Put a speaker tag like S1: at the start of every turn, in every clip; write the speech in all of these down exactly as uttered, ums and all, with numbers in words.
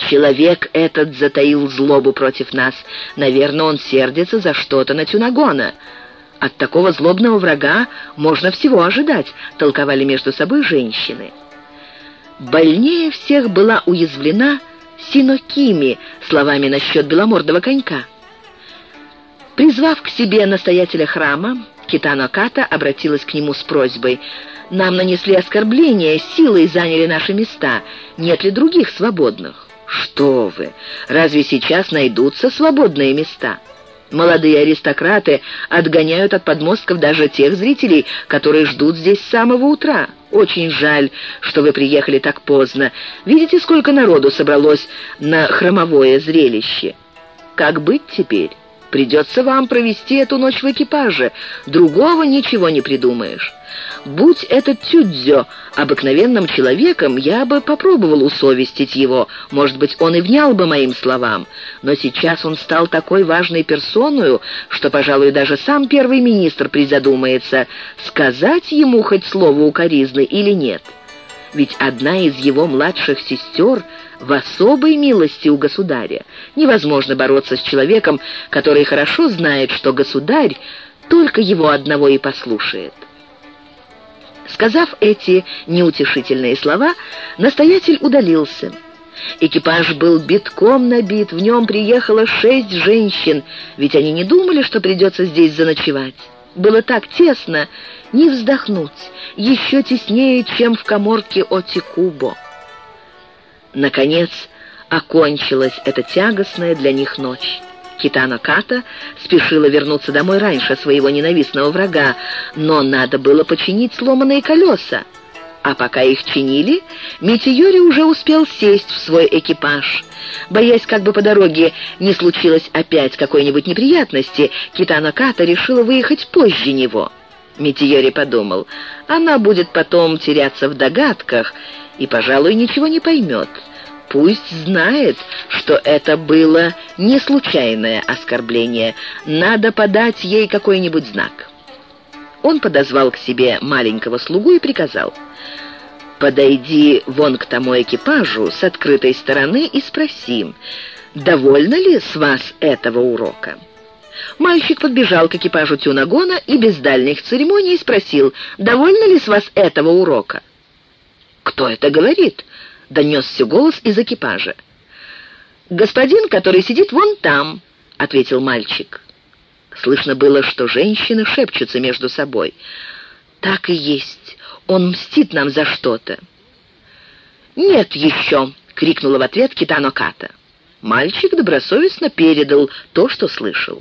S1: Человек этот затаил злобу против нас. Наверное, он сердится за что-то на Тюнагона. От такого злобного врага можно всего ожидать, толковали между собой женщины. Больнее всех была уязвлена Синокими словами насчет беломордого конька. Призвав к себе настоятеля храма, Китано Ката обратилась к нему с просьбой: «Нам нанесли оскорбление, силой заняли наши места. Нет ли других свободных?» «Что вы! Разве сейчас найдутся свободные места? Молодые аристократы отгоняют от подмостков даже тех зрителей, которые ждут здесь с самого утра. Очень жаль, что вы приехали так поздно. Видите, сколько народу собралось на храмовое зрелище? Как быть теперь? Придется вам провести эту ночь в экипаже. Другого ничего не придумаешь. Будь этот Тюдзё обыкновенным человеком, я бы попробовал усовестить его. Может быть, он и внял бы моим словам. Но сейчас он стал такой важной персоною, что, пожалуй, даже сам первый министр призадумается, сказать ему хоть слово укоризны или нет. Ведь одна из его младших сестер в особой милости у государя. Невозможно бороться с человеком, который хорошо знает, что государь только его одного и послушает». Сказав эти неутешительные слова, настоятель удалился. Экипаж был битком набит, в нем приехало шесть женщин, ведь они не думали, что придется здесь заночевать. Было так тесно, не вздохнуть, еще теснее, чем в каморке Отикубо. Наконец, окончилась эта тягостная для них ночь. Китано Ката спешила вернуться домой раньше своего ненавистного врага, но надо было починить сломанные колеса. А пока их чинили, Митиёри уже успел сесть в свой экипаж. Боясь, как бы по дороге не случилось опять какой-нибудь неприятности, Китано Ката решила выехать позже него. Митиёри подумал: она будет потом теряться в догадках и, пожалуй, ничего не поймет. Пусть знает, что это было не случайное оскорбление. Надо подать ей какой-нибудь знак. Он подозвал к себе маленького слугу и приказал: «Подойди вон к тому экипажу с открытой стороны и спроси, довольно ли с вас этого урока». Мальчик подбежал к экипажу Тюнагона и без дальних церемоний спросил: «Довольно ли с вас этого урока?» «Кто это говорит?» — донесся голос из экипажа. «Господин, который сидит вон там», — ответил мальчик. Слышно было, что женщины шепчутся между собой. «Так и есть. Он мстит нам за что-то». «Нет еще!» — крикнула в ответ Китано Ката. Мальчик добросовестно передал то, что слышал.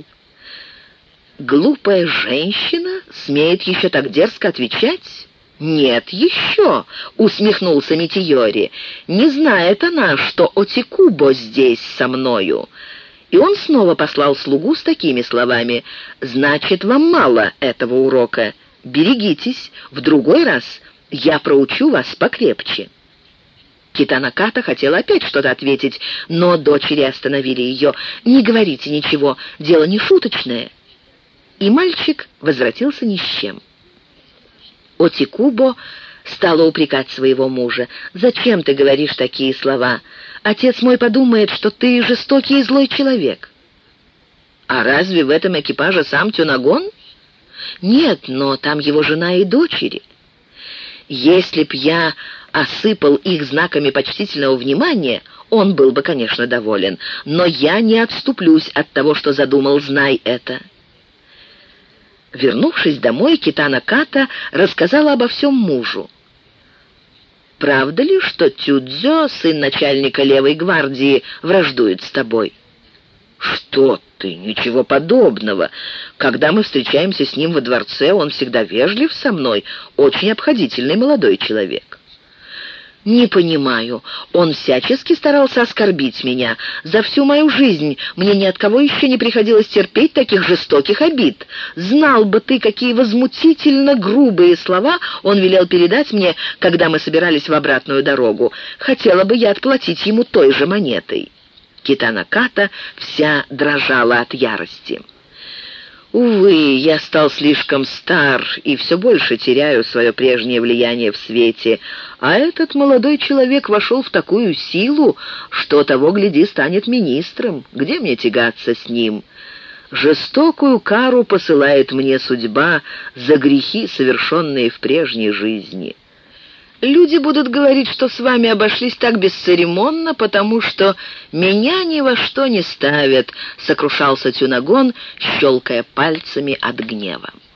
S1: «Глупая женщина смеет еще так дерзко отвечать?» «Нет еще!» — усмехнулся Митиёри. «Не знает она, что Отикубо здесь со мною». И он снова послал слугу с такими словами: «Значит, вам мало этого урока. Берегитесь, в другой раз я проучу вас покрепче». Китано Ката хотела опять что-то ответить, но дочери остановили ее. «Не говорите ничего, дело не шуточное». И мальчик возвратился ни с чем. Отикубо стала упрекать своего мужа: «Зачем ты говоришь такие слова? Отец мой подумает, что ты жестокий и злой человек». «А разве в этом экипаже сам Тюнагон?» «Нет, но там его жена и дочери». «Если б я осыпал их знаками почтительного внимания, он был бы, конечно, доволен. Но я не отступлюсь от того, что задумал, знай это». Вернувшись домой, Китано Ката рассказала обо всем мужу. «Правда ли, что Тюдзё, сын начальника левой гвардии, враждует с тобой?» «Что ты? Ничего подобного. Когда мы встречаемся с ним во дворце, он всегда вежлив со мной, очень обходительный молодой человек». «Не понимаю. Он всячески старался оскорбить меня. За всю мою жизнь мне ни от кого еще не приходилось терпеть таких жестоких обид. Знал бы ты, какие возмутительно грубые слова он велел передать мне, когда мы собирались в обратную дорогу. Хотела бы я отплатить ему той же монетой». Китано Ката вся дрожала от ярости. Увы, я стал слишком стар и все больше теряю свое прежнее влияние в свете, а этот молодой человек вошел в такую силу, что того, гляди, станет министром. Где мне тягаться с ним? Жестокую кару посылает мне судьба за грехи, совершенные в прежней жизни. Люди будут говорить, что с вами обошлись так бесцеремонно, потому что меня ни во что не ставят», — сокрушался Тюнагон, щелкая пальцами от гнева.